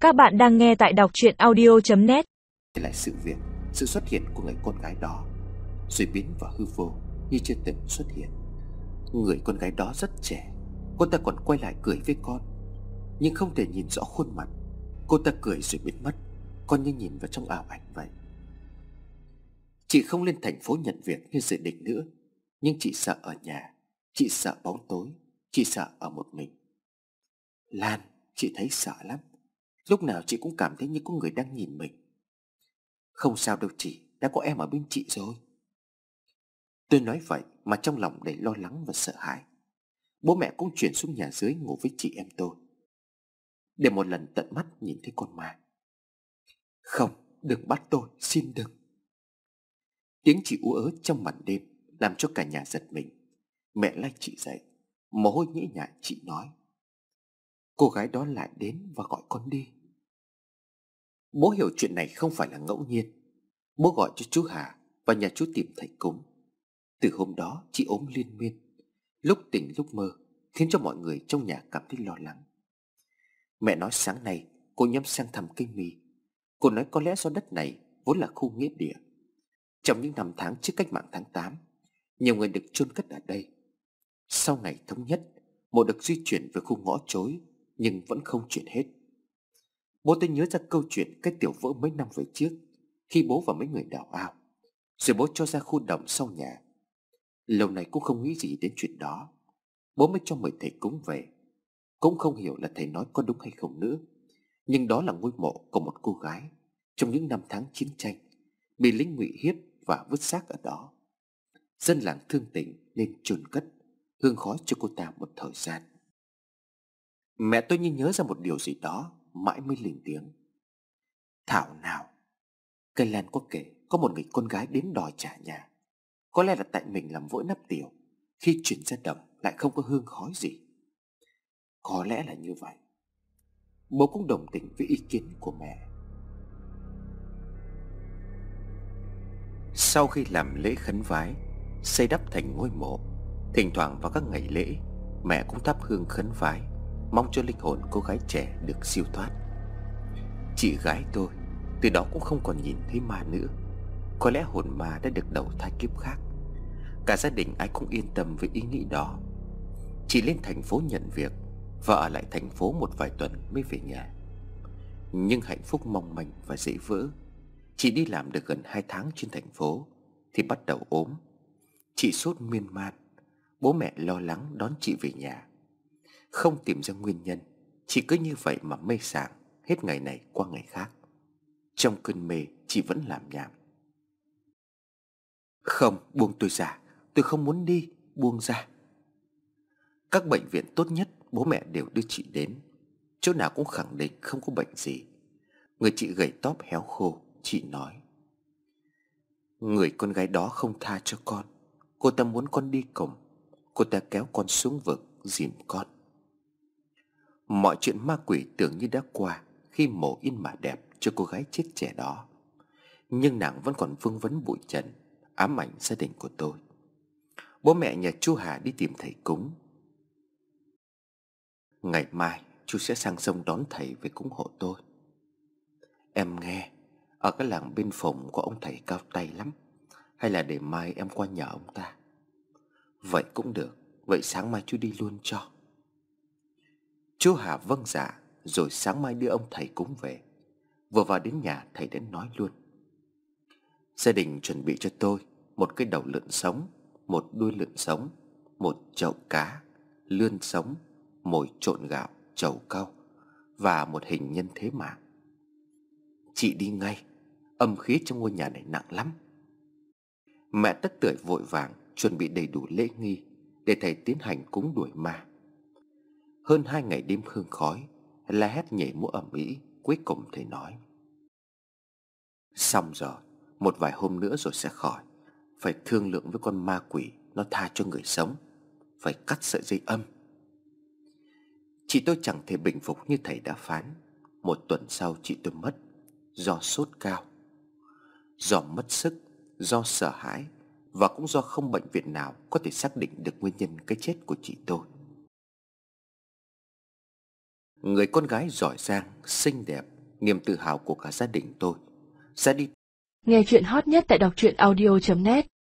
Các bạn đang nghe tại đọc truyện audio.net. Lại sự việc, sự xuất hiện của người con gái đó rồi biến vào hư vô như chưa từng xuất hiện. Người con gái đó rất trẻ. Cô ta còn quay lại cười với con, nhưng không thể nhìn rõ khuôn mặt. Cô ta cười rồi biến mất, con như nhìn vào trong ảo ảnh vậy. Chị không lên thành phố nhận việc như dự định nữa, nhưng chị sợ ở nhà. Chị sợ bóng tối. Chị sợ ở một mình. Lan, chị thấy sợ lắm. Lúc nào chị cũng cảm thấy như có người đang nhìn mình. Không sao đâu chị, đã có em ở bên chị rồi. Tôi nói vậy mà trong lòng đầy lo lắng và sợ hãi. Bố mẹ cũng chuyển xuống nhà dưới ngủ với chị em tôi, để một lần tận mắt nhìn thấy con ma. Không, đừng bắt tôi, xin đừng. Tiếng chị ú ớ trong màn đêm làm cho cả nhà giật mình. Mẹ lay chị dậy, mồ hôi nhễ nhại. Chị nói: cô gái đó lại đến và gọi con đi. Bố hiểu chuyện này không phải là ngẫu nhiên. Bố gọi cho chú Hà và nhà chú tìm thầy cúng. Từ hôm đó chị ốm liên miên, lúc tỉnh lúc mơ, khiến cho mọi người trong nhà cảm thấy lo lắng. Mẹ nói sáng nay cô nhắm sang thăm cây mì. Cô nói có lẽ do đất này vốn là khu nghĩa địa. Trong những năm tháng trước cách mạng tháng 8, nhiều người được chôn cất ở đây. Sau ngày thống nhất, mộ được di chuyển về khu ngõ chối, nhưng vẫn không chuyển hết. Bố tôi nhớ ra câu chuyện cái tiểu vỡ mấy năm về trước, khi bố và mấy người đào ao, rồi bố cho ra khu đồng sau nhà. Lâu nay cũng không nghĩ gì đến chuyện đó. Bố mới cho mời thầy cúng về. Cũng không hiểu là thầy nói có đúng hay không nữa, nhưng đó là ngôi mộ của một cô gái trong những năm tháng chiến tranh, bị lính ngụy hiếp và vứt xác ở đó. Dân làng thương tình nên chôn cất, hương khói cho cô ta một thời gian. Mẹ tôi như nhớ ra một điều gì đó, mãi mới lên tiếng: thảo nào, cây Lan có kể có một người con gái đến đòi trả nhà. Có lẽ là tại mình làm vỡ nắp tiểu, khi chuyển ra đồng lại không có hương khói gì. Có lẽ là như vậy. Bố cũng đồng tình với ý kiến của mẹ. Sau khi làm lễ khấn vái, xây đắp thành ngôi mộ, thỉnh thoảng vào các ngày lễ, mẹ cũng thắp hương khấn vái, mong cho linh hồn cô gái trẻ được siêu thoát. Chị gái tôi từ đó cũng không còn nhìn thấy ma nữa. Có lẽ hồn ma đã được đầu thai kiếp khác. Cả gia đình ai cũng yên tâm với ý nghĩ đó. Chị lên thành phố nhận việc và ở lại thành phố một vài tuần mới về nhà. Nhưng hạnh phúc mong manh và dễ vỡ. Chị đi làm được gần 2 tháng trên thành phố thì bắt đầu ốm. Chị sốt miên man. Bố mẹ lo lắng đón chị về nhà. Không tìm ra nguyên nhân, chị cứ như vậy mà mê sảng, hết ngày này qua ngày khác. Trong cơn mê chị vẫn làm nhảm: không, buông tôi ra, tôi không muốn đi, buông ra. Các bệnh viện tốt nhất bố mẹ đều đưa chị đến. Chỗ nào cũng khẳng định không có bệnh gì. Người chị gầy tóp héo khô. Chị nói: người con gái đó không tha cho con. Cô ta muốn con đi cùng. Cô ta kéo con xuống vực, dìm con. Mọi chuyện ma quỷ tưởng như đã qua khi mổ yên mà đẹp cho cô gái chết trẻ đó. Nhưng nàng vẫn còn vương vấn bụi trần, ám ảnh gia đình của tôi. Bố mẹ nhà chú Hà đi tìm thầy cúng. Ngày mai chú sẽ sang sông đón thầy về cúng hộ tôi. Em nghe, ở cái làng bên Phùng có ông thầy cao tay lắm. Hay là để mai em qua nhờ ông ta? Vậy cũng được. Vậy sáng mai chú đi luôn cho. Chú Hà vâng dạ. Rồi sáng mai đưa ông thầy cúng về. Vừa vào đến nhà thầy đến nói luôn: gia đình chuẩn bị cho tôi một cái đầu lợn sống, một đuôi lợn sống, một chậu cá, lươn sống, mồi trộn gạo, trầu cau và một hình nhân thế mạng. Chị đi ngay, âm khí trong ngôi nhà này nặng lắm. Mẹ tất tưởi vội vàng chuẩn bị đầy đủ lễ nghi để thầy tiến hành cúng đuổi ma. Hơn 2 ngày đêm hương khói, la hét nhảy múa ầm ĩ, cuối cùng thầy nói: xong rồi, một vài hôm nữa rồi sẽ khỏi. Phải thương lượng với con ma quỷ, nó tha cho người sống. Phải cắt sợi dây âm. Chị tôi chẳng thể bình phục như thầy đã phán. Một tuần sau chị tôi mất. Do sốt cao, do mất sức, do sợ hãi, và cũng do không bệnh viện nào có thể xác định được nguyên nhân cái chết của chị tôi. Người con gái giỏi giang, xinh đẹp, niềm tự hào của cả gia đình tôi sẽ đi. Nghe chuyện hot nhất tại đọc truyện audio.net